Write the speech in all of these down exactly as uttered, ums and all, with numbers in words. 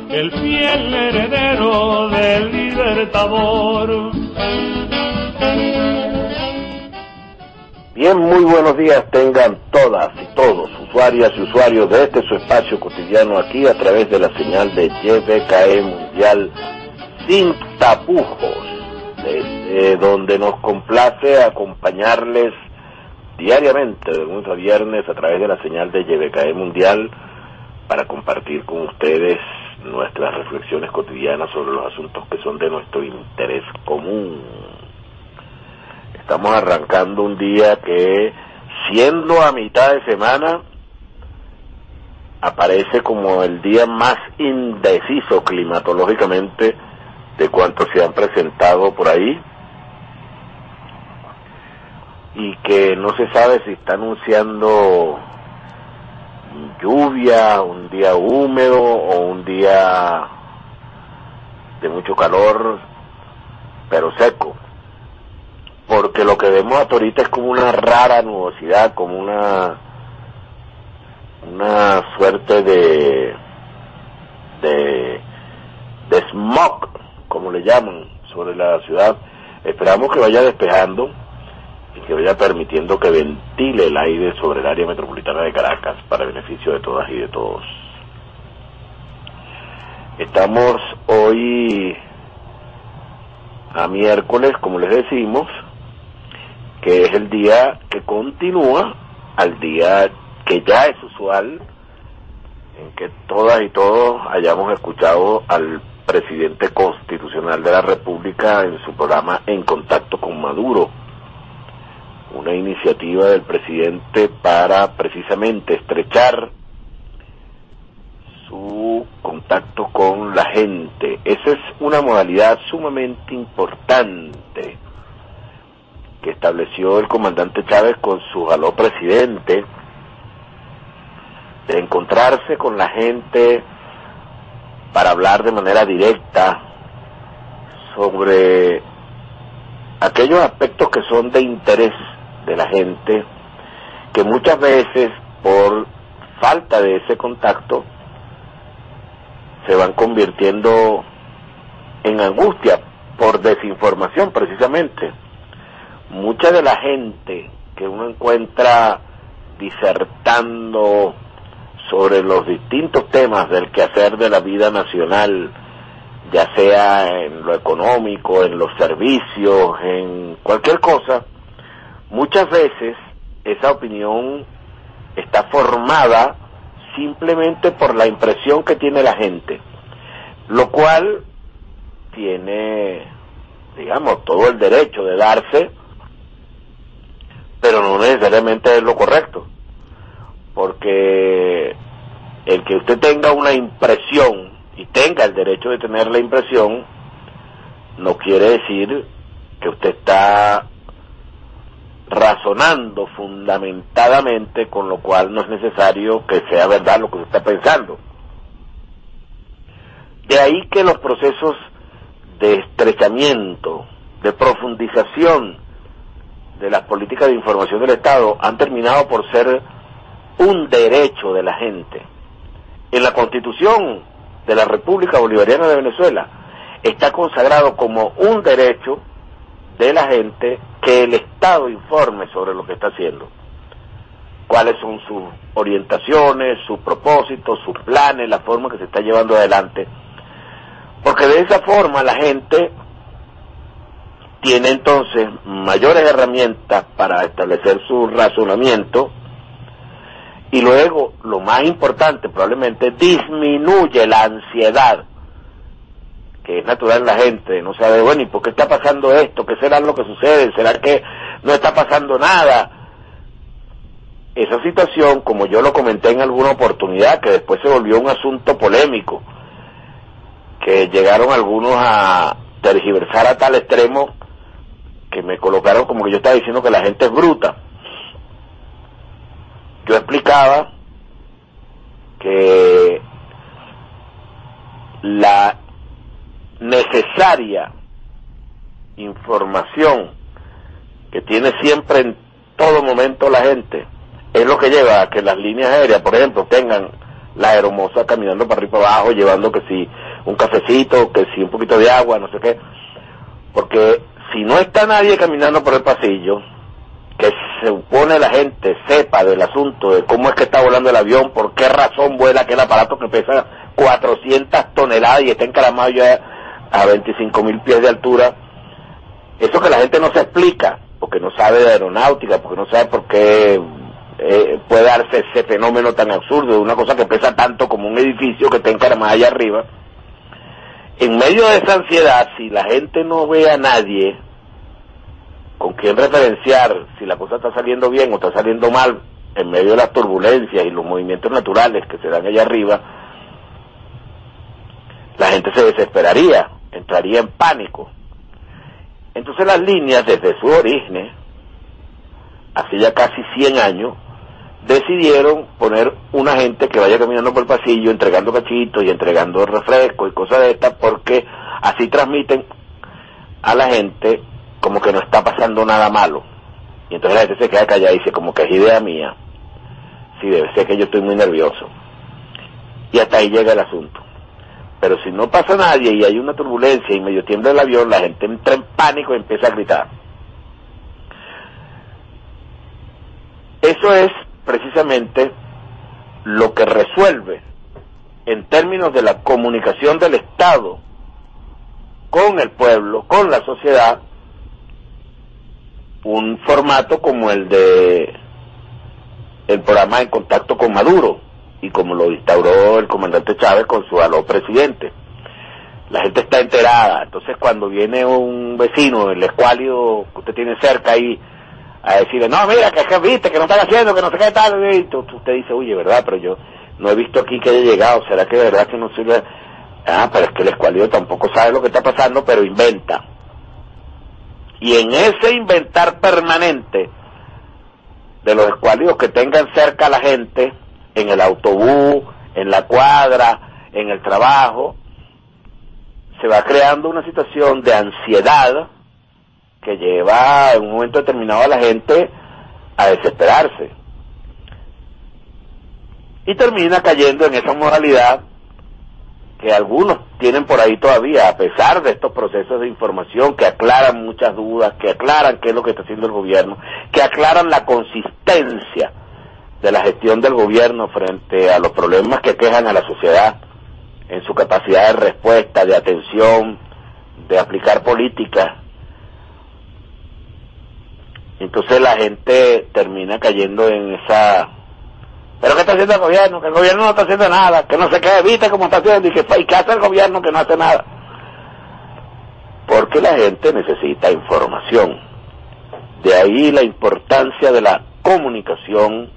el fiel heredero del Libertador. Bien, muy buenos días tengan todas y todos, usuarias y usuarios de este su espacio cotidiano aquí a través de la señal de Y B K E Mundial sin tapujos, desde donde nos complace acompañarles diariamente de lunes a viernes a través de la señal de Y B K E Mundial para compartir con ustedes nuestras reflexiones cotidianas sobre los asuntos que son de nuestro interés común. Estamos arrancando un día que, siendo a mitad de semana, aparece como el día más indeciso climatológicamente de cuantos se han presentado por ahí, y que no se sabe si está anunciando lluvia, un día húmedo o un día de mucho calor, pero seco. Porque lo que vemos hasta ahorita es como una rara nubosidad, como una una suerte de de de smog, como le llaman, sobre la ciudad. Esperamos que vaya despejando y que vaya permitiendo que ventile el aire sobre el área metropolitana de Caracas para beneficio de todas y de todos. Estamos hoy a miércoles, como les decimos, que es el día que continúa al día que ya es usual en que todas y todos hayamos escuchado al presidente constitucional de la República en su programa En Contacto con Maduro, una iniciativa del presidente para precisamente estrechar su contacto con la gente. Esa es una modalidad sumamente importante que estableció el comandante Chávez con su aló presidente, de encontrarse con la gente para hablar de manera directa sobre aquellos aspectos que son de interés de la gente, que muchas veces por falta de ese contacto se van convirtiendo en angustia por desinformación precisamente. Mucha de la gente que uno encuentra disertando sobre los distintos temas del quehacer de la vida nacional, ya sea en lo económico, en los servicios, en cualquier cosa, muchas veces esa opinión está formada simplemente por la impresión que tiene la gente, lo cual tiene, digamos, todo el derecho de darse, pero no necesariamente es lo correcto, porque el que usted tenga una impresión y tenga el derecho de tener la impresión no quiere decir que usted está razonando fundamentadamente, con lo cual no es necesario que sea verdad lo que usted está pensando. De ahí que los procesos de estrechamiento, de profundización de las políticas de información del Estado han terminado por ser un derecho de la gente. En la Constitución de la República Bolivariana de Venezuela está consagrado como un derecho de la gente que el Estado informe sobre lo que está haciendo, cuáles son sus orientaciones, sus propósitos, sus planes, la forma que se está llevando adelante, porque de esa forma la gente tiene entonces mayores herramientas para establecer su razonamiento, y luego, lo más importante, probablemente disminuye la ansiedad que es natural en la gente. No sabe, bueno, ¿y por qué está pasando esto? ¿Qué será lo que sucede? ¿Será que no está pasando nada? Esa situación, como yo lo comenté en alguna oportunidad, que después se volvió un asunto polémico, que llegaron algunos a tergiversar a tal extremo que me colocaron como que yo estaba diciendo que la gente es bruta. Yo explicaba que la necesaria información que tiene siempre en todo momento la gente es lo que lleva a que las líneas aéreas, por ejemplo, tengan la hermosa caminando para arriba y para abajo, llevando que si un cafecito, que si un poquito de agua, no sé qué, porque si no está nadie caminando por el pasillo, que se supone la gente sepa del asunto de cómo es que está volando el avión, por qué razón vuela aquel aparato que pesa cuatrocientas toneladas y está encaramado ya a veinticinco mil pies de altura, eso que la gente no se explica, porque no sabe de aeronáutica, porque no sabe por qué eh, puede darse ese fenómeno tan absurdo de una cosa que pesa tanto como un edificio que está encaramado allá arriba. En medio de esa ansiedad, si la gente no ve a nadie con quien referenciar si la cosa está saliendo bien o está saliendo mal, en medio de las turbulencias y los movimientos naturales que se dan allá arriba, la gente se desesperaría, entraría en pánico. Entonces las líneas, desde su origen, hace ya casi cien años, decidieron poner una gente que vaya caminando por el pasillo entregando cachitos y entregando refrescos y cosas de estas, porque así transmiten a la gente como que no está pasando nada malo. Y entonces la gente se queda callada y dice, como que es idea mía. Sí, debe ser que yo estoy muy nervioso. Y hasta ahí llega el asunto. Pero si no pasa nadie y hay una turbulencia y medio tiembla el avión, la gente entra en pánico y empieza a gritar. Eso es precisamente lo que resuelve, en términos de la comunicación del Estado con el pueblo, con la sociedad, un formato como el de el programa En Contacto con Maduro, y como lo instauró el comandante Chávez con su aló presidente. La gente está enterada, entonces cuando viene un vecino, el escuálido que usted tiene cerca ahí, a decirle, no, mira, que, que viste, que no están haciendo, que no sé qué tal, y usted dice, oye, ¿verdad? Pero yo no he visto aquí que haya llegado, ¿será que de verdad que no sirve? Ah, pero es que el escuálido tampoco sabe lo que está pasando, pero inventa. Y en ese inventar permanente de los escuálidos que tengan cerca a la gente, en el autobús, en la cuadra, en el trabajo, se va creando una situación de ansiedad que lleva en un momento determinado a la gente a desesperarse. Y termina cayendo en esa moralidad que algunos tienen por ahí todavía, a pesar de estos procesos de información que aclaran muchas dudas, que aclaran qué es lo que está haciendo el gobierno, que aclaran la consistencia de la gestión del gobierno frente a los problemas que quejan a la sociedad, en su capacidad de respuesta, de atención, de aplicar políticas. Entonces la gente termina cayendo en esa... ¿Pero qué está haciendo el gobierno? Que el gobierno no está haciendo nada, que no se quede, viste cómo está haciendo, y que ¿y qué hace el gobierno que no hace nada? Porque la gente necesita información. De ahí la importancia de la comunicación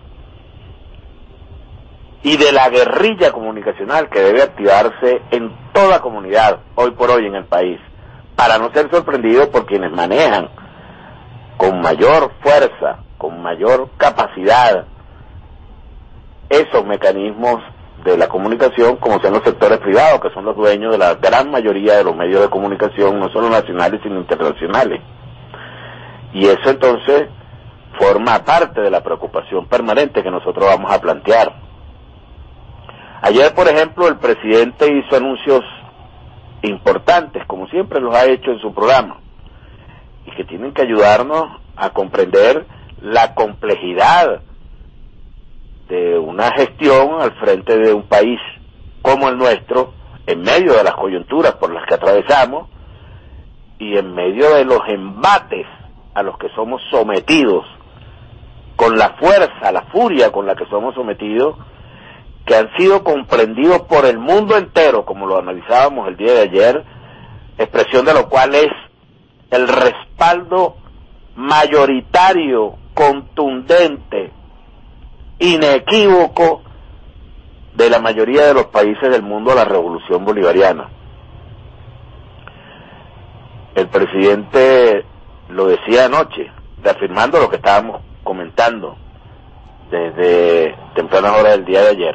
y de la guerrilla comunicacional que debe activarse en toda comunidad, hoy por hoy en el país, para no ser sorprendidos por quienes manejan con mayor fuerza, con mayor capacidad, esos mecanismos de la comunicación, como sean los sectores privados, que son los dueños de la gran mayoría de los medios de comunicación, no solo nacionales, sino internacionales. Y eso entonces forma parte de la preocupación permanente que nosotros vamos a plantear. Ayer, por ejemplo, el presidente hizo anuncios importantes, como siempre los ha hecho en su programa, y que tienen que ayudarnos a comprender la complejidad de una gestión al frente de un país como el nuestro, en medio de las coyunturas por las que atravesamos y en medio de los embates a los que somos sometidos, con la fuerza, la furia con la que somos sometidos, que han sido comprendidos por el mundo entero, como lo analizábamos el día de ayer, expresión de lo cual es el respaldo mayoritario, contundente, inequívoco de la mayoría de los países del mundo a la revolución bolivariana. El presidente lo decía anoche, reafirmando lo que estábamos comentando desde tempranas horas del día de ayer,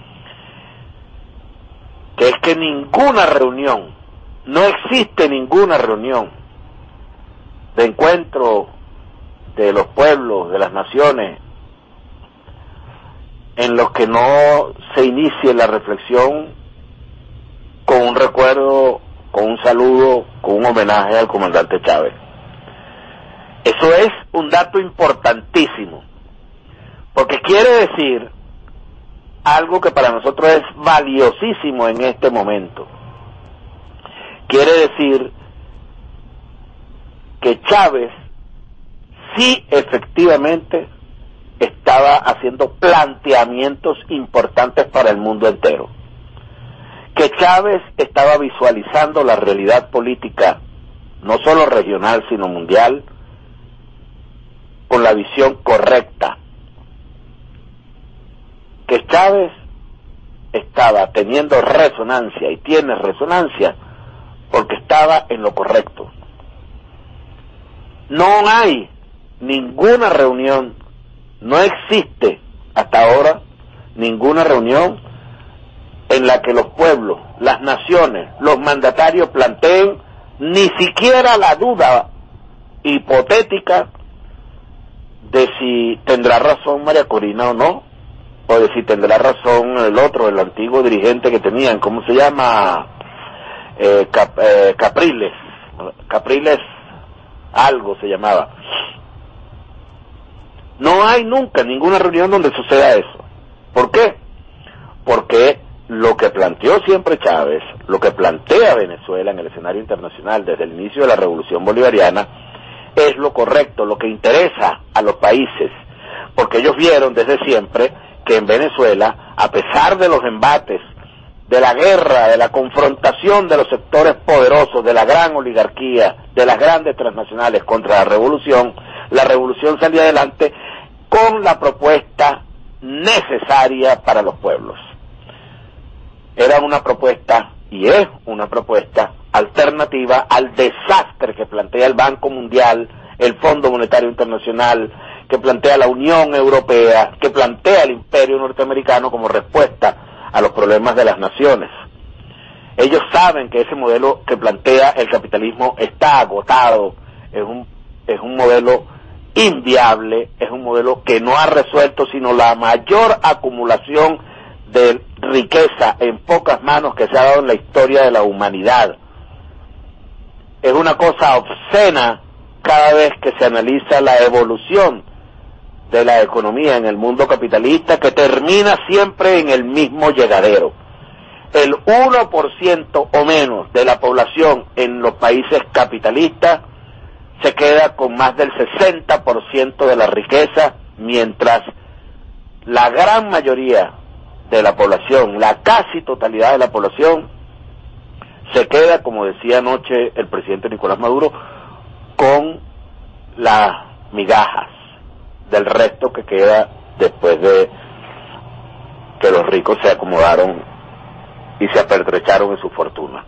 que es que ninguna reunión, no existe ninguna reunión de encuentro de los pueblos, de las naciones, en los que no se inicie la reflexión con un recuerdo, con un saludo, con un homenaje al comandante Chávez. Eso es un dato importantísimo, porque quiere decir algo que para nosotros es valiosísimo en este momento. Quiere decir que Chávez sí efectivamente estaba haciendo planteamientos importantes para el mundo entero, que Chávez estaba visualizando la realidad política, no solo regional, sino mundial, con la visión correcta, que Chávez estaba teniendo resonancia, y tiene resonancia, porque estaba en lo correcto. No hay ninguna reunión, no existe hasta ahora ninguna reunión en la que los pueblos, las naciones, los mandatarios planteen ni siquiera la duda hipotética de si tendrá razón María Corina o no, o de si tendrá razón el otro, el antiguo dirigente que tenían, ¿cómo se llama? Eh, Cap, eh, Capriles, Capriles algo se llamaba. No hay nunca ninguna reunión donde suceda eso. ¿Por qué? Porque lo que planteó siempre Chávez, lo que plantea Venezuela en el escenario internacional desde el inicio de la Revolución Bolivariana, es lo correcto, lo que interesa a los países, porque ellos vieron desde siempre que en Venezuela, a pesar de los embates, de la guerra, de la confrontación de los sectores poderosos, de la gran oligarquía, de las grandes transnacionales contra la revolución, la revolución salía adelante con la propuesta necesaria para los pueblos. Era una propuesta, y es una propuesta, alternativa al desastre que plantea el Banco Mundial, el Fondo Monetario Internacional, que plantea la Unión Europea, que plantea el Imperio Norteamericano como respuesta a los problemas de las naciones. Ellos saben que ese modelo que plantea el capitalismo está agotado, es un, es un modelo inviable, es un modelo que no ha resuelto sino la mayor acumulación de riqueza en pocas manos que se ha dado en la historia de la humanidad. Es una cosa obscena cada vez que se analiza la evolución de la economía en el mundo capitalista, que termina siempre en el mismo llegadero. El uno por ciento o menos de la población en los países capitalistas se queda con más del sesenta por ciento de la riqueza, mientras la gran mayoría de la población, la casi totalidad de la población, se queda, como decía anoche el presidente Nicolás Maduro, con las migajas del resto que queda después de que los ricos se acomodaron y se apertrecharon en su fortuna.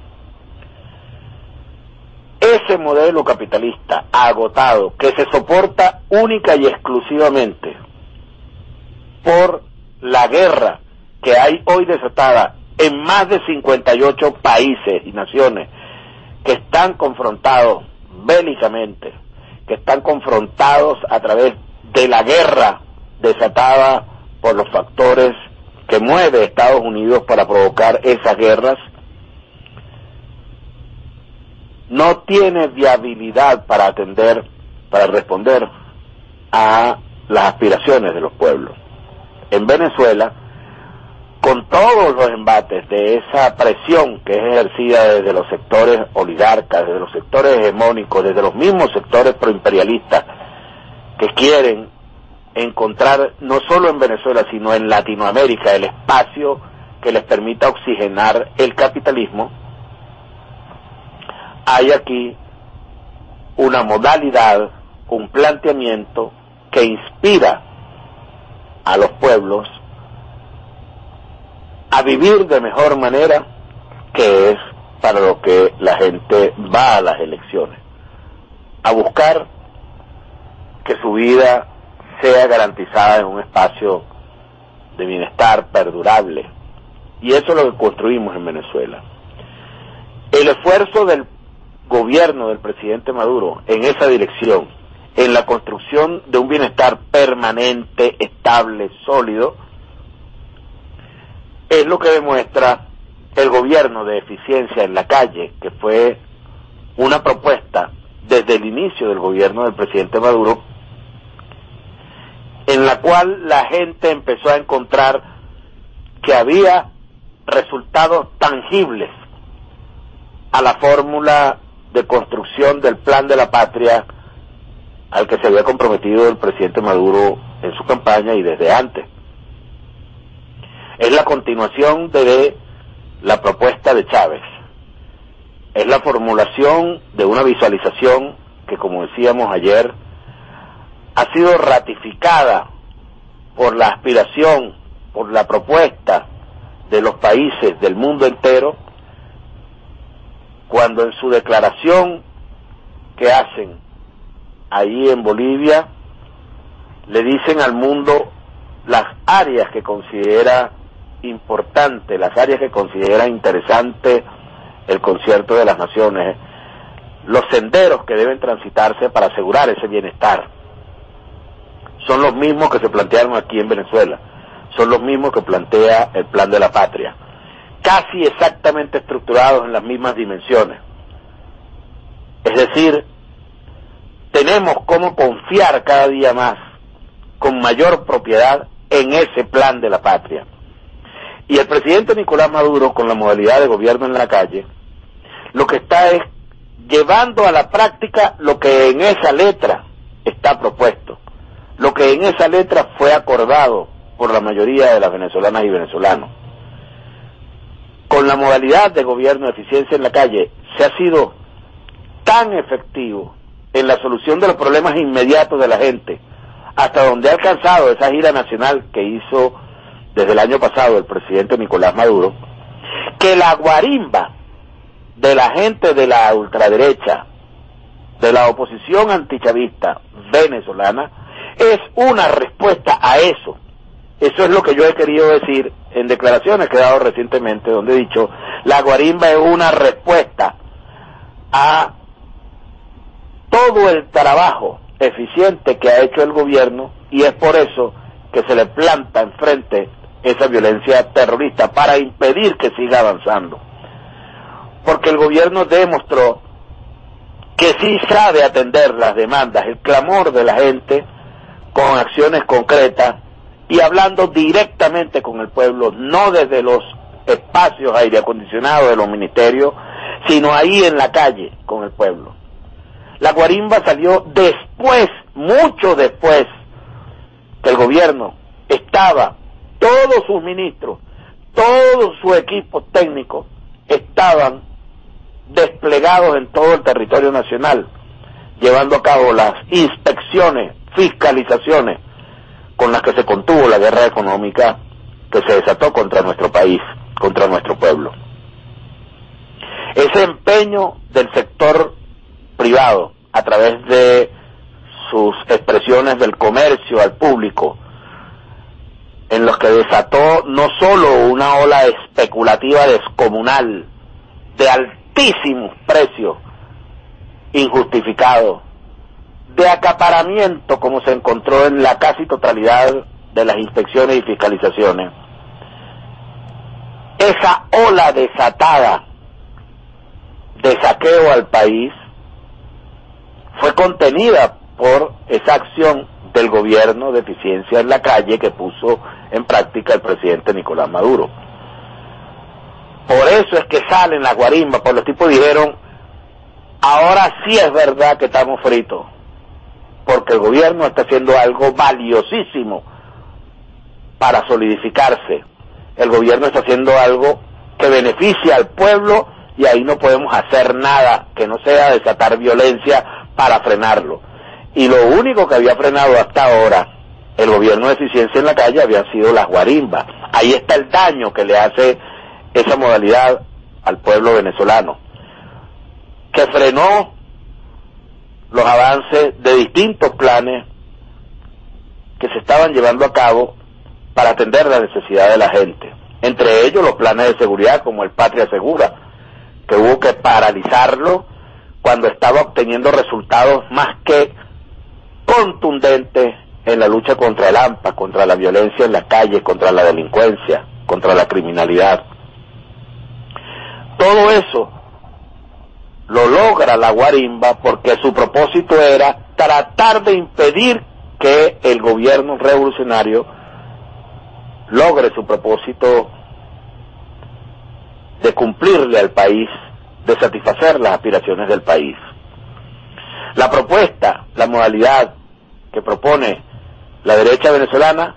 Ese modelo capitalista agotado, que se soporta única y exclusivamente por la guerra que hay hoy desatada en más de cincuenta y ocho países y naciones que están confrontados bélicamente, que están confrontados a través de la guerra desatada por los factores que mueve Estados Unidos para provocar esas guerras, no tiene viabilidad para atender, para responder a las aspiraciones de los pueblos. En Venezuela, con todos los embates de esa presión que es ejercida desde los sectores oligarcas, desde los sectores hegemónicos, desde los mismos sectores proimperialistas, que quieren encontrar no solo en Venezuela sino en Latinoamérica el espacio que les permita oxigenar el capitalismo, hay aquí una modalidad, un planteamiento que inspira a los pueblos a vivir de mejor manera, que es para lo que la gente va a las elecciones, a buscar que su vida sea garantizada en un espacio de bienestar perdurable. Y eso es lo que construimos en Venezuela. El esfuerzo del gobierno del presidente Maduro en esa dirección, en la construcción de un bienestar permanente, estable, sólido, es lo que demuestra el gobierno de eficiencia en la calle, que fue una propuesta desde el inicio del gobierno del presidente Maduro, en la cual la gente empezó a encontrar que había resultados tangibles a la fórmula de construcción del plan de la patria al que se había comprometido el presidente Maduro en su campaña y desde antes. Es la continuación de la propuesta de Chávez. Es la formulación de una visualización que, como decíamos ayer, ha sido ratificada por la aspiración, por la propuesta de los países del mundo entero, cuando en su declaración que hacen allí en Bolivia, le dicen al mundo las áreas que considera importante, las áreas que considera interesante el concierto de las naciones, los senderos que deben transitarse para asegurar ese bienestar. Son los mismos que se plantearon aquí en Venezuela, son los mismos que plantea el plan de la patria, casi exactamente estructurados en las mismas dimensiones. Es decir, tenemos cómo confiar cada día más, con mayor propiedad, en ese plan de la patria. Y el presidente Nicolás Maduro, con la modalidad de gobierno en la calle, lo que está es llevando a la práctica lo que en esa letra está propuesto, lo que en esa letra fue acordado por la mayoría de las venezolanas y venezolanos. Con la modalidad de gobierno de eficiencia en la calle, se ha sido tan efectivo en la solución de los problemas inmediatos de la gente, hasta donde ha alcanzado esa gira nacional que hizo desde el año pasado el presidente Nicolás Maduro, que la guarimba de la gente de la ultraderecha, de la oposición antichavista venezolana, es una respuesta a eso. Eso es lo que yo he querido decir en declaraciones que he dado recientemente, donde he dicho, la guarimba es una respuesta a todo el trabajo eficiente que ha hecho el gobierno, y es por eso que se le planta enfrente esa violencia terrorista, para impedir que siga avanzando. Porque el gobierno demostró que sí sabe atender las demandas, el clamor de la gente, con acciones concretas y hablando directamente con el pueblo, no desde los espacios aire acondicionados de los ministerios, sino ahí en la calle con el pueblo. La guarimba salió después, mucho después, que el gobierno estaba, todos sus ministros, todo su equipo técnico estaban desplegados en todo el territorio nacional, llevando a cabo las inspecciones, fiscalizaciones con las que se contuvo la guerra económica que se desató contra nuestro país, contra nuestro pueblo. Ese empeño del sector privado, a través de sus expresiones del comercio al público, en los que desató no solo una ola especulativa descomunal, de altísimos precios injustificados, de acaparamiento como se encontró en la casi totalidad de las inspecciones y fiscalizaciones. Esa ola desatada de saqueo al país fue contenida por esa acción del gobierno de eficiencia en la calle que puso en práctica el presidente Nicolás Maduro. Por eso es que salen las guarimbas, por los tipos dijeron, ahora sí es verdad que estamos fritos, porque el gobierno está haciendo algo valiosísimo para solidificarse. El gobierno está haciendo algo que beneficia al pueblo y ahí no podemos hacer nada que no sea desatar violencia para frenarlo. Y lo único que había frenado hasta ahora el gobierno de eficiencia en la calle habían sido las guarimbas. Ahí está el daño que le hace esa modalidad al pueblo venezolano, que frenó los avances de distintos planes que se estaban llevando a cabo para atender la necesidad de la gente, entre ellos los planes de seguridad como el Patria Segura, que hubo que paralizarlo cuando estaba obteniendo resultados más que contundentes en la lucha contra el AMPA, contra la violencia en la calle, contra la delincuencia. contra la criminalidad. Todo eso lo logra la guarimba porque su propósito era tratar de impedir que el gobierno revolucionario logre su propósito de cumplirle al país, de satisfacer las aspiraciones del país. La propuesta, la modalidad que propone la derecha venezolana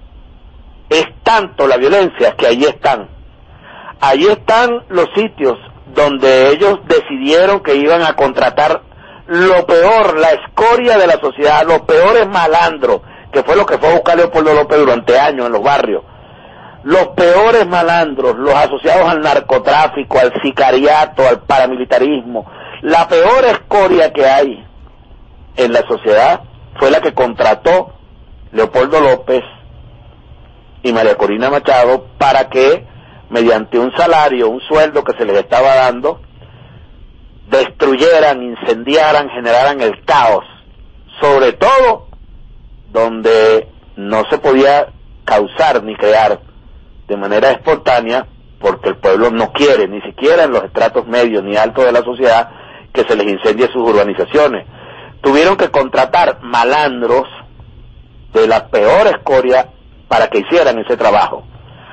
es tanto la violencia que allí están. Allí están los sitios donde ellos decidieron que iban a contratar lo peor, la escoria de la sociedad, los peores malandros, que fue lo que fue a buscar Leopoldo López durante años en los barrios. Los peores malandros, los asociados al narcotráfico, al sicariato, al paramilitarismo, la peor escoria que hay en la sociedad fue la que contrató Leopoldo López y María Corina Machado para que, mediante un salario, un sueldo que se les estaba dando, destruyeran, incendiaran, generaran el caos, sobre todo donde no se podía causar ni crear de manera espontánea, porque el pueblo no quiere, ni siquiera en los estratos medios ni altos de la sociedad, que se les incendie sus urbanizaciones. Tuvieron que contratar malandros de la peor escoria para que hicieran ese trabajo.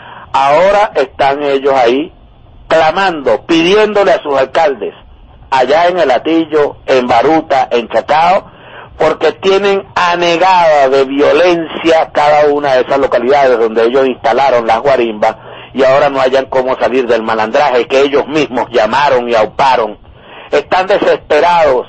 Ahora están ellos ahí clamando, pidiéndole a sus alcaldes, allá en El Hatillo, en Baruta, en Chacao, porque tienen anegada de violencia cada una de esas localidades donde ellos instalaron las guarimbas y ahora no hayan cómo salir del malandraje que ellos mismos llamaron y auparon. Están desesperados.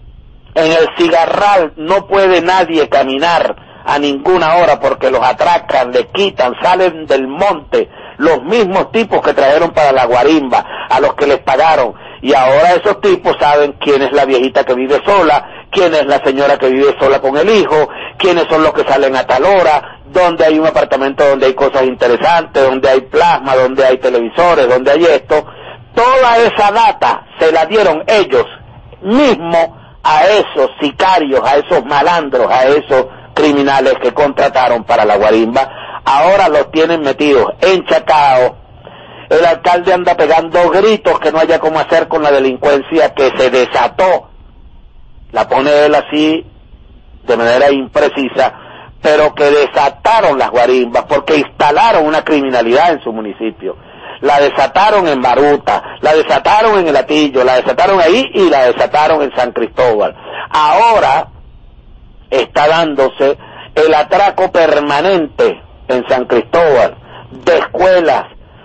En el Cigarral no puede nadie caminar a ninguna hora porque los atracan, le quitan, salen del monte los mismos tipos que trajeron para la guarimba, a los que les pagaron, y ahora esos tipos saben quién es la viejita que vive sola, quién es la señora que vive sola con el hijo, quiénes son los que salen a tal hora, donde hay un apartamento donde hay cosas interesantes, donde hay plasma, donde hay televisores, donde hay esto. Toda esa data se la dieron ellos mismos a esos sicarios, a esos malandros, a esos criminales que contrataron para la guarimba. Ahora los tienen metidos en Chacao. El alcalde anda pegando gritos que no haya cómo hacer con la delincuencia que se desató. La pone él así de manera imprecisa, pero que desataron las guarimbas porque instalaron una criminalidad en su municipio. La desataron en Baruta, la desataron en El Hatillo, la desataron ahí y la desataron en San Cristóbal. Ahora está dándose el atraco permanente en San Cristóbal de escuelas,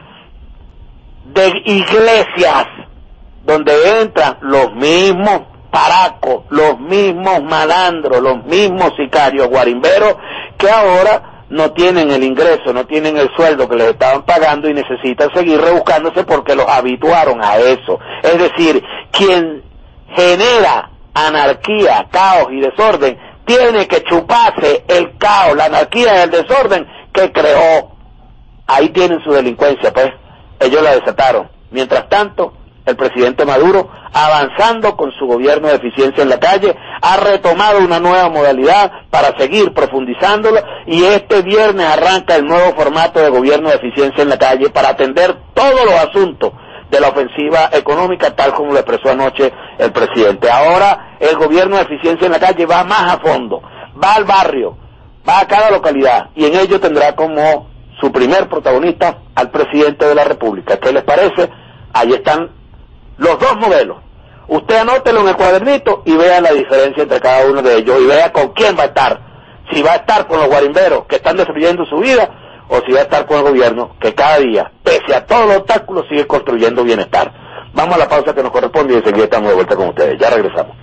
de iglesias, donde entran los mismos paracos, los mismos malandros, los mismos sicarios guarimberos que ahora no tienen el ingreso, no tienen el sueldo que les estaban pagando y necesitan seguir rebuscándose porque los habituaron a eso. Es decir, quien genera anarquía, caos y desorden tiene que chuparse el caos, la anarquía y el desorden que creó. Ahí tienen su delincuencia, pues ellos la desataron. Mientras tanto, el presidente Maduro, avanzando con su gobierno de eficiencia en la calle, ha retomado una nueva modalidad para seguir profundizándolo, y este viernes arranca el nuevo formato de gobierno de eficiencia en la calle para atender todos los asuntos de la ofensiva económica, tal como lo expresó anoche el presidente. Ahora el gobierno de eficiencia en la calle va más a fondo, va al barrio, va a cada localidad, y en ello tendrá como su primer protagonista al presidente de la República. ¿Qué les parece? Ahí están los dos modelos. Usted anótelo en el cuadernito y vea la diferencia entre cada uno de ellos y vea con quién va a estar. Si va a estar con los guarimberos que están destruyendo su vida, o si va a estar con el gobierno que cada día, pese a todos los obstáculos, sigue construyendo bienestar. Vamos a la pausa que nos corresponde y enseguida estamos de vuelta con ustedes. Ya regresamos.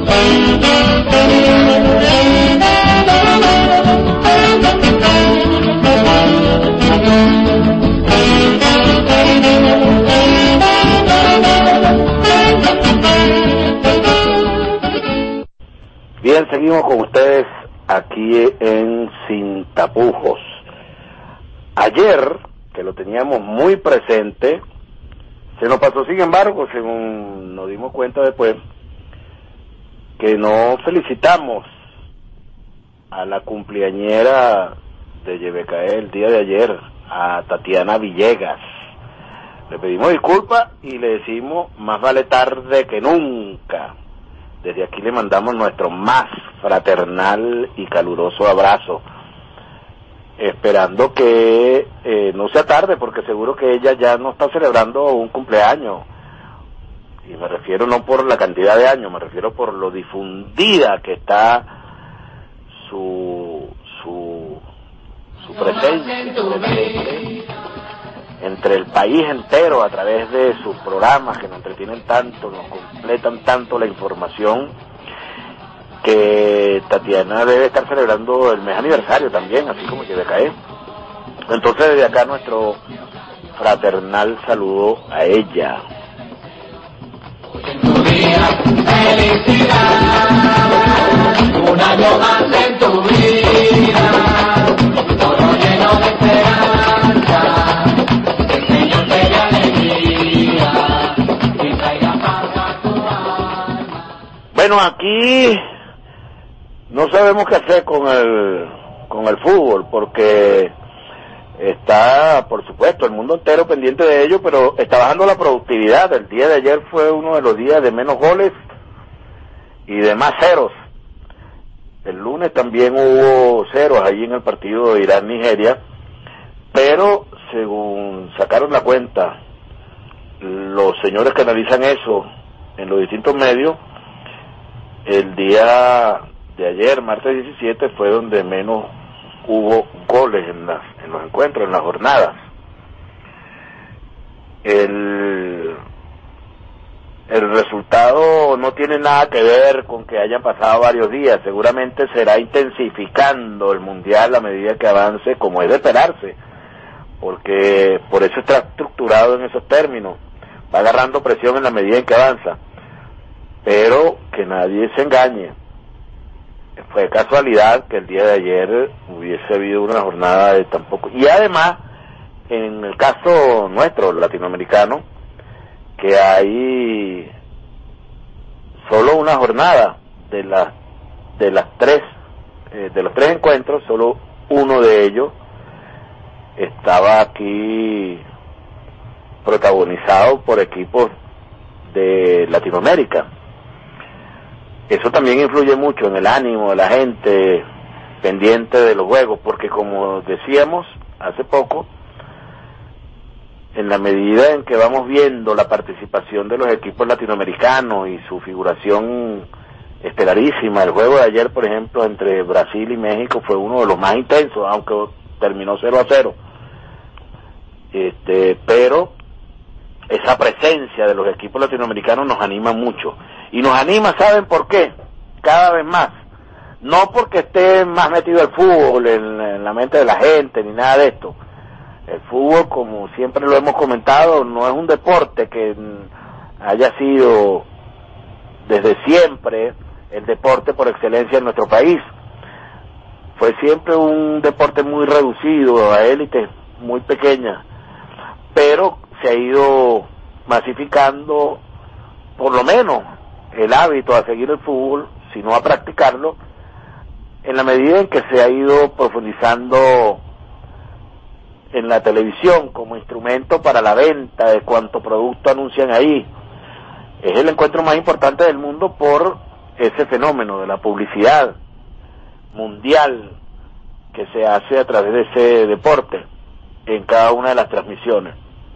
Bien, seguimos con ustedes aquí en Sin Tapujos. Ayer, que lo teníamos muy presente, se nos pasó, sin embargo, según nos dimos cuenta después, que no felicitamos a la cumpleañera de Yebecaé el día de ayer, a Tatiana Villegas. Le pedimos disculpas y le decimos más vale tarde que nunca. Desde aquí le mandamos nuestro más fraternal y caluroso abrazo, esperando que eh, no sea tarde, porque seguro que ella ya no está celebrando un cumpleaños. Y me refiero no por la cantidad de años, me refiero por lo difundida que está su su su presencia entre, entre el país entero a través de sus programas que nos entretienen tanto, nos completan tanto la información, que Tatiana debe estar celebrando el mes aniversario también, así como que de caer. Entonces desde acá nuestro fraternal saludo a ella. En tu día, felicidad, un año más en tu vida, todo lleno de esperanza, que el Señor te dé alegría y traiga paz a tu alma. Bueno, aquí no sabemos qué hacer con el con el fútbol, porque está, por supuesto, el mundo entero pendiente de ello, pero está bajando la productividad. El día de ayer fue uno de los días de menos goles y de más ceros. El lunes también hubo ceros allí en el partido de Irán-Nigeria, pero según sacaron la cuenta los señores que analizan eso en los distintos medios, el día de ayer, martes diecisiete, fue donde menos hubo goles en, las, en los encuentros, en las jornadas. El, el resultado no tiene nada que ver con que hayan pasado varios días, seguramente será intensificando el mundial a medida que avance, como es de esperarse, porque por eso está estructurado en esos términos, va agarrando presión en la medida en que avanza, pero que nadie se engañe. Fue casualidad que el día de ayer hubiese habido una jornada de tan poco. Y además, en el caso nuestro, latinoamericano, que hay solo una jornada de las de las tres eh, de los tres encuentros, solo uno de ellos estaba aquí protagonizado por equipos de Latinoamérica. Eso también influye mucho en el ánimo de la gente pendiente de los juegos, porque como decíamos hace poco, en la medida en que vamos viendo la participación de los equipos latinoamericanos y su figuración estelarísima, el juego de ayer, por ejemplo, entre Brasil y México fue uno de los más intensos, aunque terminó cero a cero. Este, pero esa presencia de los equipos latinoamericanos nos anima mucho. Y nos anima, ¿saben por qué? Cada vez más. No porque esté más metido el fútbol en, en la mente de la gente, ni nada de esto. El fútbol, como siempre lo hemos comentado, no es un deporte que haya sido desde siempre el deporte por excelencia en nuestro país. Fue siempre un deporte muy reducido a élites muy pequeñas, pero se ha ido masificando, por lo menos, el hábito a seguir el fútbol, si no a practicarlo, en la medida en que se ha ido profundizando en la televisión como instrumento para la venta de cuánto producto anuncian ahí. Es el encuentro más importante del mundo por ese fenómeno de la publicidad mundial que se hace a través de ese deporte en cada una de las transmisiones.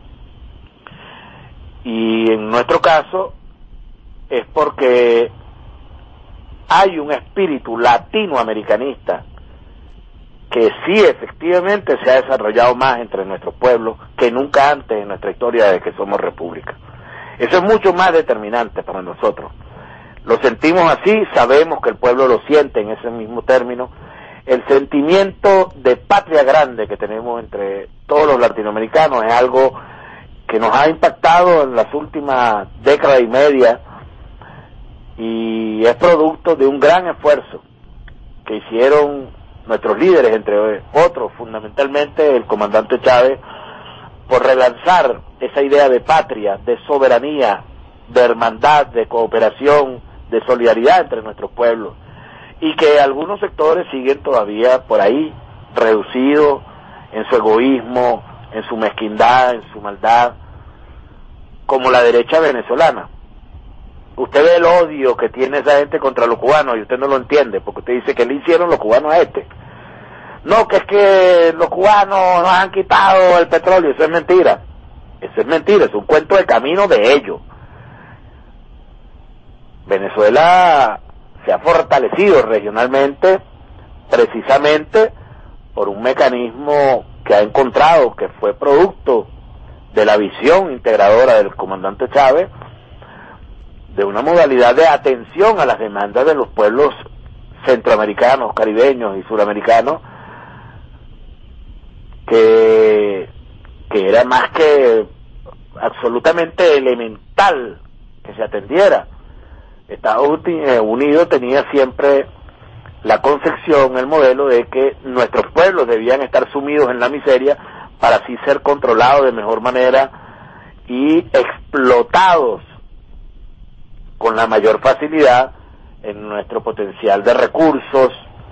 Y en nuestro caso es porque hay un espíritu latinoamericanista que sí efectivamente se ha desarrollado más entre nuestros pueblos que nunca antes en nuestra historia desde que somos república. Eso es mucho más determinante para nosotros. Lo sentimos así, sabemos que el pueblo lo siente en ese mismo término. El sentimiento de patria grande que tenemos entre todos los latinoamericanos es algo que nos ha impactado en las últimas décadas y media, y es producto de un gran esfuerzo que hicieron nuestros líderes, entre otros, fundamentalmente el comandante Chávez, por relanzar esa idea de patria, de soberanía, de hermandad, de cooperación, de solidaridad entre nuestros pueblos, y que algunos sectores siguen todavía por ahí, reducidos en su egoísmo, en su mezquindad, en su maldad, como la derecha venezolana. Usted ve el odio que tiene esa gente contra los cubanos y usted no lo entiende, porque usted dice que le hicieron los cubanos a este. No, que es que los cubanos nos han quitado el petróleo. Eso es mentira. Eso es mentira, es un cuento de camino de ellos. Venezuela se ha fortalecido regionalmente precisamente por un mecanismo que ha encontrado, que fue producto de la visión integradora del comandante Chávez, de una modalidad de atención a las demandas de los pueblos centroamericanos, caribeños y suramericanos, que, que era más que absolutamente elemental que se atendiera. Estados Unidos tenía siempre la concepción, el modelo de que nuestros pueblos debían estar sumidos en la miseria para así ser controlados de mejor manera y explotados con la mayor facilidad en nuestro potencial de recursos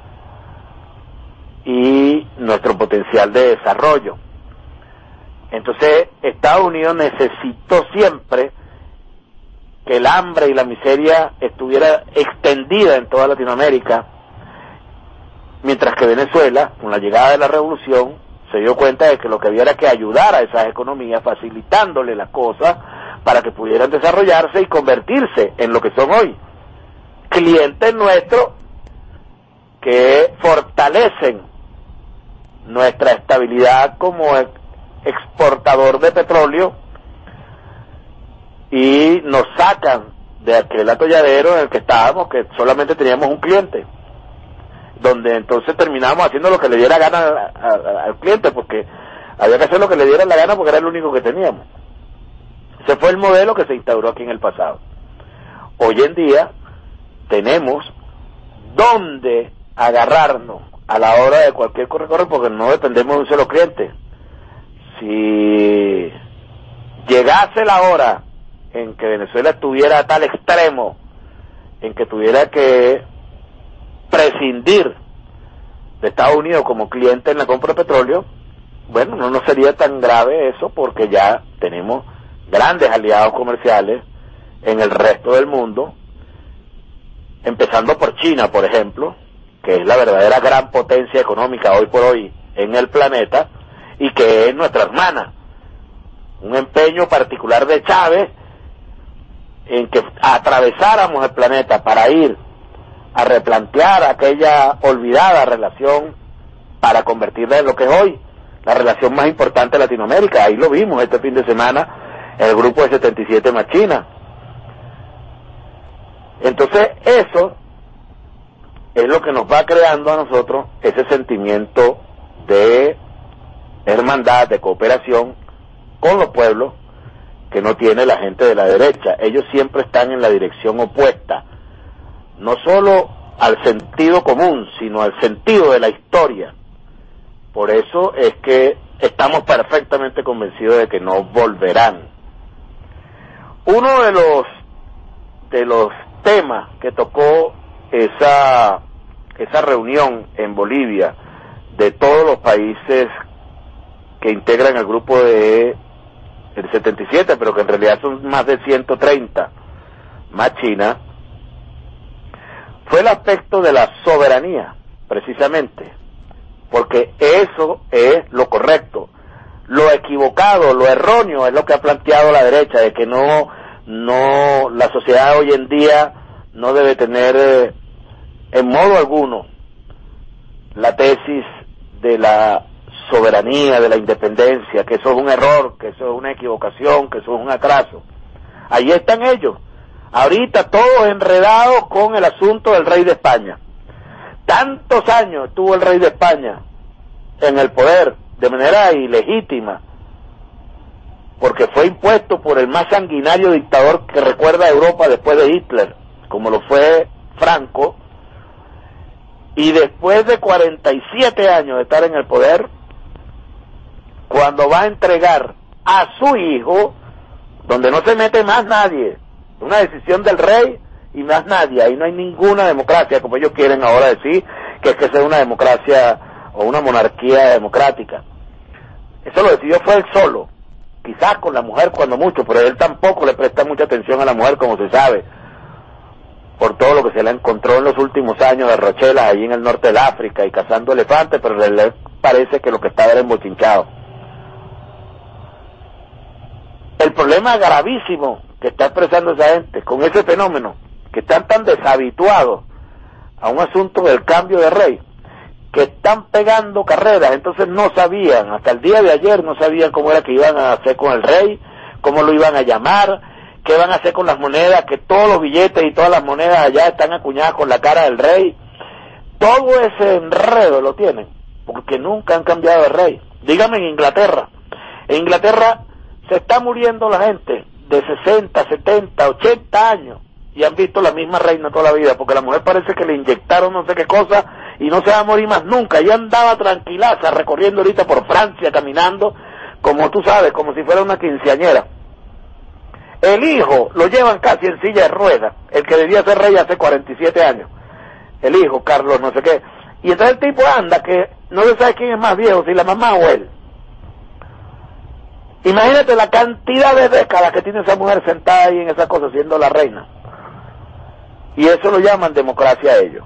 y nuestro potencial de desarrollo. Entonces, Estados Unidos necesitó siempre que el hambre y la miseria estuviera extendida en toda Latinoamérica, mientras que Venezuela, con la llegada de la revolución, se dio cuenta de que lo que había era que ayudar a esas economías, facilitándole las cosas para que pudieran desarrollarse y convertirse en lo que son hoy, clientes nuestros que fortalecen nuestra estabilidad como exportador de petróleo y nos sacan de aquel atolladero en el que estábamos, que solamente teníamos un cliente, donde entonces terminábamos haciendo lo que le diera gana a, a, al cliente, porque había que hacer lo que le diera la gana porque era el único que teníamos. Ese fue el modelo que se instauró aquí en el pasado. Hoy en día tenemos dónde agarrarnos a la hora de cualquier corre-corre, porque no dependemos de un solo cliente. Si llegase la hora en que Venezuela estuviera a tal extremo, en que tuviera que prescindir de Estados Unidos como cliente en la compra de petróleo, bueno, no nos sería tan grave eso, porque ya tenemos grandes aliados comerciales en el resto del mundo, empezando por China, por ejemplo, que es la verdadera gran potencia económica hoy por hoy en el planeta y que es nuestra hermana. Un empeño particular de Chávez en que atravesáramos el planeta para ir a replantear aquella olvidada relación para convertirla en lo que es hoy la relación más importante de Latinoamérica. Ahí lo vimos este fin de semana en el grupo de setenta y siete más China. Entonces eso es lo que nos va creando a nosotros ese sentimiento de hermandad, de cooperación con los pueblos que no tiene la gente de la derecha. Ellos siempre están en la dirección opuesta, no solo al sentido común, sino al sentido de la historia. Por eso es que estamos perfectamente convencidos de que no volverán. Uno de los de los temas que tocó esa esa reunión en Bolivia de todos los países que integran el grupo de el setenta y siete, pero que en realidad son más de ciento treinta, más China, fue el aspecto de la soberanía, precisamente, porque eso es lo correcto. Lo equivocado, lo erróneo es lo que ha planteado la derecha, de que no, no, la sociedad hoy en día no debe tener eh, en modo alguno la tesis de la soberanía, de la independencia, que eso es un error, que eso es una equivocación, que eso es un atraso. Ahí están ellos, ahorita todos enredados con el asunto del rey de España. Tantos años estuvo el rey de España en el poder de manera ilegítima, porque fue impuesto por el más sanguinario dictador que recuerda a Europa después de Hitler, como lo fue Franco, y después de cuarenta y siete años de estar en el poder, cuando va a entregar a su hijo, donde no se mete más nadie, una decisión del rey y más nadie, ahí no hay ninguna democracia, como ellos quieren ahora decir, que es que sea una democracia o una monarquía democrática. Eso lo decidió fue él solo, quizás con la mujer cuando mucho, pero él tampoco le presta mucha atención a la mujer, como se sabe, por todo lo que se le encontró en los últimos años de Rochela, allí en el norte del África, y cazando elefantes, pero le parece que lo que estaba era embochinchado. El problema gravísimo que está expresando esa gente con ese fenómeno, que están tan deshabituados a un asunto del cambio de rey, que están pegando carreras, entonces no sabían, hasta el día de ayer no sabían cómo era que iban a hacer con el rey, cómo lo iban a llamar, qué van a hacer con las monedas, que todos los billetes y todas las monedas allá están acuñadas con la cara del rey. Todo ese enredo lo tienen, porque nunca han cambiado de rey. Dígame en Inglaterra, en Inglaterra se está muriendo la gente de sesenta, setenta, ochenta años, y han visto la misma reina toda la vida, porque la mujer parece que le inyectaron no sé qué cosa, y no se va a morir más nunca. Ella andaba tranquilaza, recorriendo ahorita por Francia, caminando, como tú sabes, como si fuera una quinceañera. El hijo lo llevan casi en silla de ruedas, el que debía ser rey hace cuarenta y siete años. El hijo, Carlos, no sé qué. Y entonces el tipo anda, que no se sabe quién es más viejo, si la mamá o él. Imagínate la cantidad de décadas que tiene esa mujer sentada ahí en esa cosa, siendo la reina. Y eso lo llaman democracia a ellos.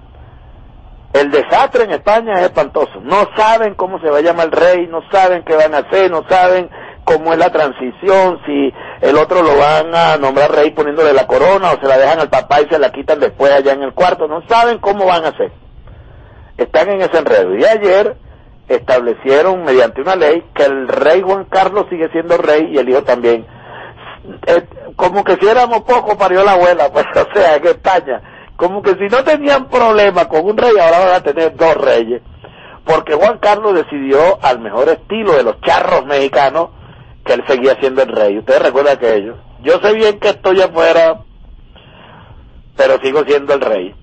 El desastre en España es espantoso. No saben cómo se va a llamar el rey, no saben qué van a hacer, no saben cómo es la transición, si el otro lo van a nombrar rey poniéndole la corona o se la dejan al papá y se la quitan después allá en el cuarto. No saben cómo van a hacer. Están en ese enredo. Y ayer establecieron mediante una ley que el rey Juan Carlos sigue siendo rey y el hijo también. Eh, como que si éramos pocos parió la abuela, pues, o sea, en España, como que si no tenían problema con un rey, ahora van a tener dos reyes, porque Juan Carlos decidió, al mejor estilo de los charros mexicanos, que él seguía siendo el rey. Ustedes recuerdan aquello. Yo sé bien que estoy afuera, pero sigo siendo el rey.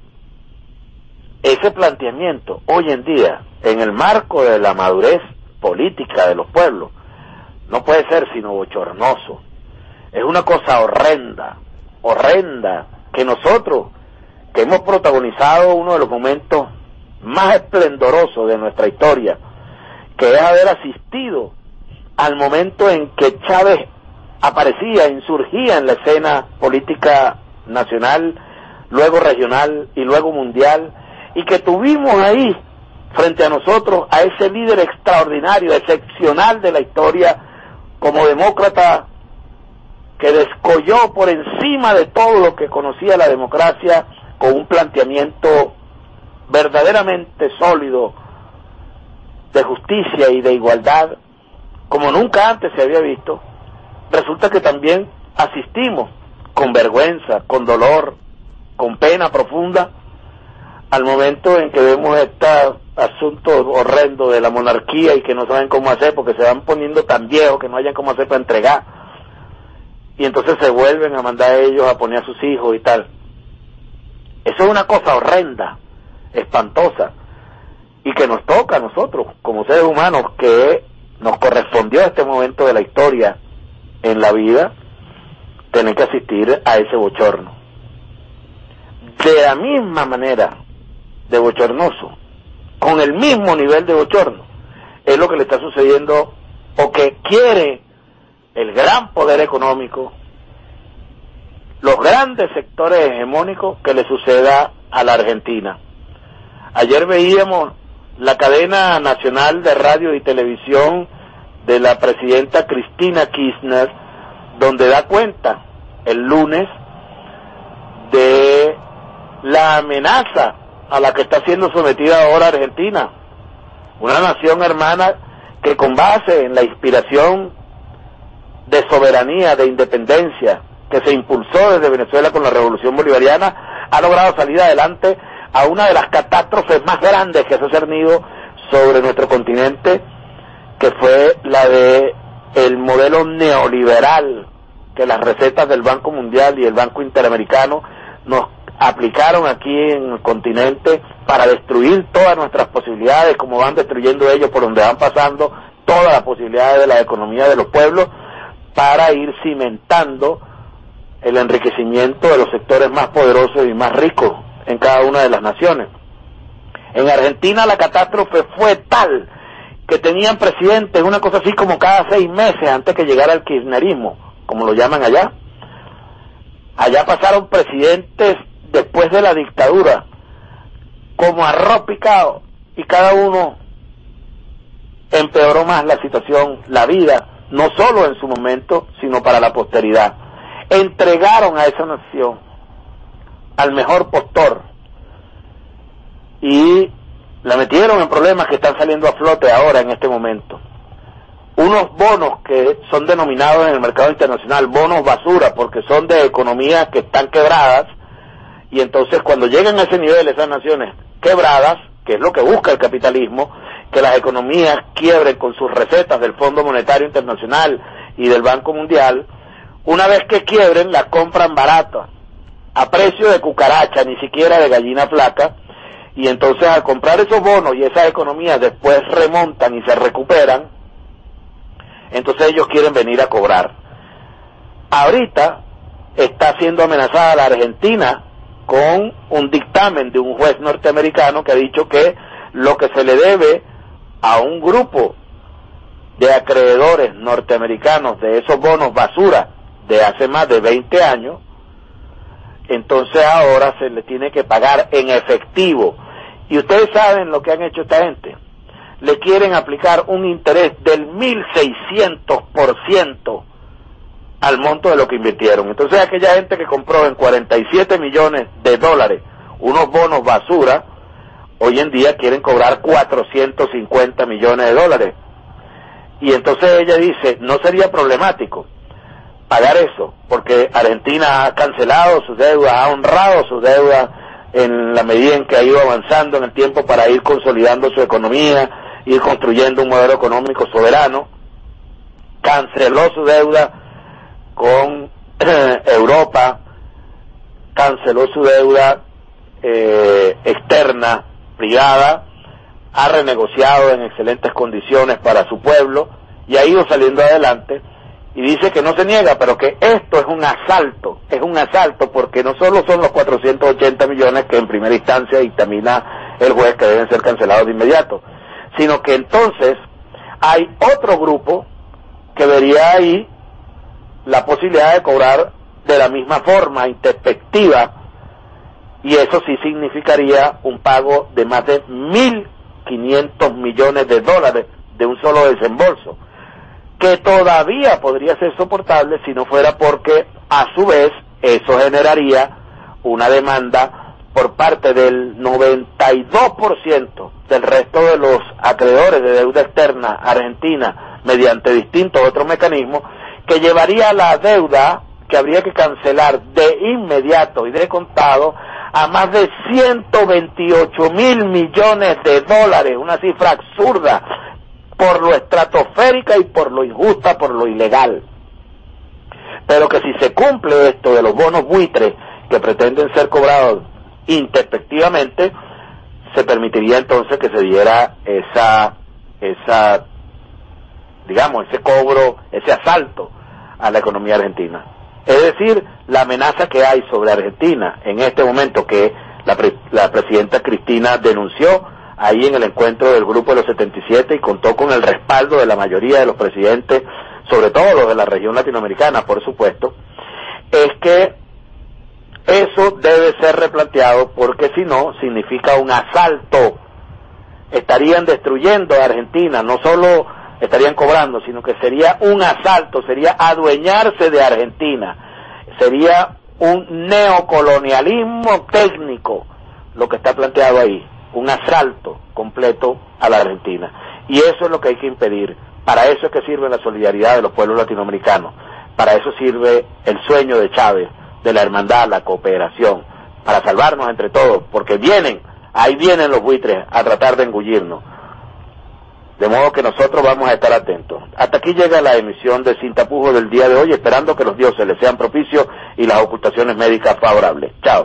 Ese planteamiento, hoy en día, en el marco de la madurez política de los pueblos, no puede ser sino bochornoso. Es una cosa horrenda, horrenda, que nosotros, que hemos protagonizado uno de los momentos más esplendorosos de nuestra historia, que es haber asistido al momento en que Chávez aparecía, insurgía en la escena política nacional, luego regional y luego mundial, y que tuvimos ahí, frente a nosotros, a ese líder extraordinario, excepcional de la historia, como demócrata, que descolló por encima de todo lo que conocía la democracia, con un planteamiento verdaderamente sólido de justicia y de igualdad, como nunca antes se había visto. Resulta que también asistimos con vergüenza, con dolor, con pena profunda, al momento en que vemos este asunto horrendo de la monarquía y que no saben cómo hacer porque se van poniendo tan viejos que no hayan cómo hacer para entregar, y entonces se vuelven a mandar a ellos a poner a sus hijos y tal. Eso es una cosa horrenda, espantosa, y que nos toca a nosotros como seres humanos, que nos correspondió a este momento de la historia en la vida, tener que asistir a ese bochorno. De la misma manera de bochornoso, con el mismo nivel de bochorno, es lo que le está sucediendo, o que quiere el gran poder económico, los grandes sectores hegemónicos, que le suceda a la Argentina. Ayer veíamos la cadena nacional de radio y televisión de la presidenta Cristina Kirchner, donde da cuenta el lunes de la amenaza a la que está siendo sometida ahora Argentina, una nación hermana que, con base en la inspiración de soberanía, de independencia, que se impulsó desde Venezuela con la Revolución Bolivariana, ha logrado salir adelante a una de las catástrofes más grandes que se ha cernido sobre nuestro continente, que fue la de el modelo neoliberal que las recetas del Banco Mundial y el Banco Interamericano nos aplicaron aquí en el continente para destruir todas nuestras posibilidades, como van destruyendo ellos por donde van pasando todas las posibilidades de la economía de los pueblos, para ir cimentando el enriquecimiento de los sectores más poderosos y más ricos en cada una de las naciones. En Argentina la catástrofe fue tal que tenían presidentes, una cosa así como cada seis meses antes que llegara el kirchnerismo, como lo llaman allá. Allá pasaron presidentes después de la dictadura, como arroz picado, y cada uno empeoró más la situación, la vida, no solo en su momento, sino para la posteridad. Entregaron a esa nación al mejor postor y la metieron en problemas que están saliendo a flote ahora en este momento. Unos bonos que son denominados en el mercado internacional bonos basura, porque son de economías que están quebradas, y entonces cuando llegan a ese nivel esas naciones quebradas, que es lo que busca el capitalismo, que las economías quiebren con sus recetas del Fondo Monetario Internacional y del Banco Mundial, una vez que quiebren las compran baratas, a precio de cucaracha, ni siquiera de gallina flaca, y entonces al comprar esos bonos y esas economías después remontan y se recuperan, entonces ellos quieren venir a cobrar. Ahorita está siendo amenazada la Argentina con un dictamen de un juez norteamericano que ha dicho que lo que se le debe a un grupo de acreedores norteamericanos de esos bonos basura de hace más de veinte años, entonces ahora se le tiene que pagar en efectivo. Y ustedes saben lo que han hecho esta gente. Le quieren aplicar un interés del mil seiscientos por ciento al monto de lo que invirtieron. Entonces aquella gente que compró en cuarenta y siete millones de dólares unos bonos basura, hoy en día quieren cobrar cuatrocientos cincuenta millones de dólares. Y entonces ella dice, no sería problemático pagar eso, porque Argentina ha cancelado sus deudas, ha honrado sus deudas en la medida en que ha ido avanzando en el tiempo para ir consolidando su economía, ir construyendo un modelo económico soberano, canceló su deuda con eh, Europa, canceló su deuda eh, externa, privada, ha renegociado en excelentes condiciones para su pueblo y ha ido saliendo adelante, y dice que no se niega, pero que esto es un asalto, es un asalto porque no solo son los cuatrocientos ochenta millones que en primera instancia dictamina el juez que deben ser cancelados de inmediato, sino que entonces hay otro grupo que vería ahí la posibilidad de cobrar de la misma forma, introspectiva, y eso sí significaría un pago de más de mil quinientos millones de dólares de un solo desembolso, que todavía podría ser soportable si no fuera porque a su vez eso generaría una demanda por parte del noventa y dos por ciento del resto de los acreedores de deuda externa argentina mediante distintos otros mecanismos, que llevaría la deuda que habría que cancelar de inmediato y de contado a más de ciento veintiocho mil millones de dólares, una cifra absurda por lo estratosférica y por lo injusta, por lo ilegal. Pero que si se cumple esto de los bonos buitres que pretenden ser cobrados introspectivamente, se permitiría entonces que se diera esa, esa, digamos, ese cobro, ese asalto a la economía argentina. Es decir, la amenaza que hay sobre Argentina en este momento, que la, pre, la presidenta Cristina denunció ahí en el encuentro del Grupo de los setenta y siete y contó con el respaldo de la mayoría de los presidentes, sobre todo los de la región latinoamericana, por supuesto, es que eso debe ser replanteado, porque si no, significa un asalto. Estarían destruyendo a Argentina, no solo estarían cobrando, sino que sería un asalto, sería adueñarse de Argentina, sería un neocolonialismo técnico lo que está planteado ahí, un asalto completo a la Argentina, y eso es lo que hay que impedir. Para eso es que sirve la solidaridad de los pueblos latinoamericanos, para eso sirve el sueño de Chávez, de la hermandad, la cooperación, para salvarnos entre todos, porque vienen, ahí vienen los buitres a tratar de engullirnos. De modo que nosotros vamos a estar atentos. Hasta aquí llega la emisión de Sin Tapujos del día de hoy, esperando que los dioses les sean propicios y las ocultaciones médicas favorables. Chao.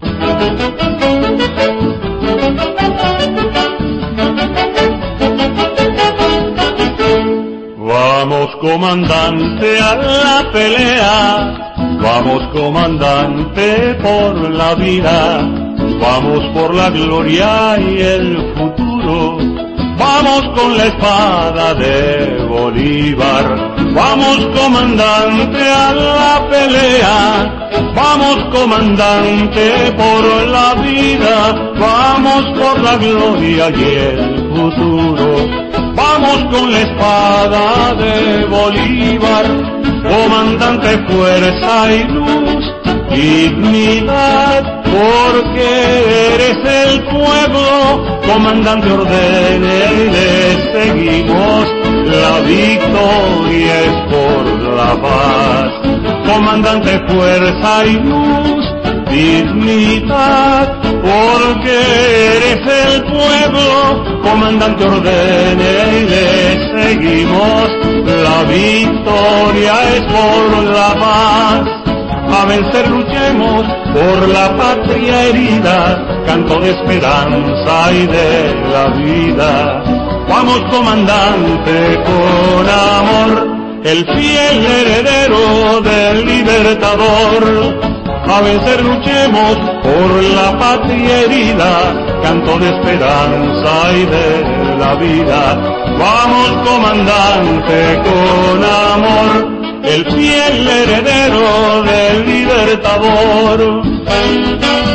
Vamos, comandante, a la pelea. Vamos, comandante, por la vida. Vamos por la gloria y el futuro. vamos con la espada de Bolívar. Vamos comandante a la pelea, vamos comandante por la vida, vamos por la gloria y el futuro. Vamos con la espada de Bolívar, comandante fuerza y luz, dignidad, porque eres el pueblo, comandante ordene y le seguimos, la victoria es por la paz. Comandante fuerza y luz, dignidad, porque eres el pueblo, comandante ordene y le seguimos, la victoria es por la paz. A vencer luchemos por la patria herida, canto de esperanza y de la vida. Vamos comandante con amor, el fiel heredero del libertador. A vencer luchemos por la patria herida, canto de esperanza y de la vida. Vamos comandante con amor, el fiel heredero del libertador.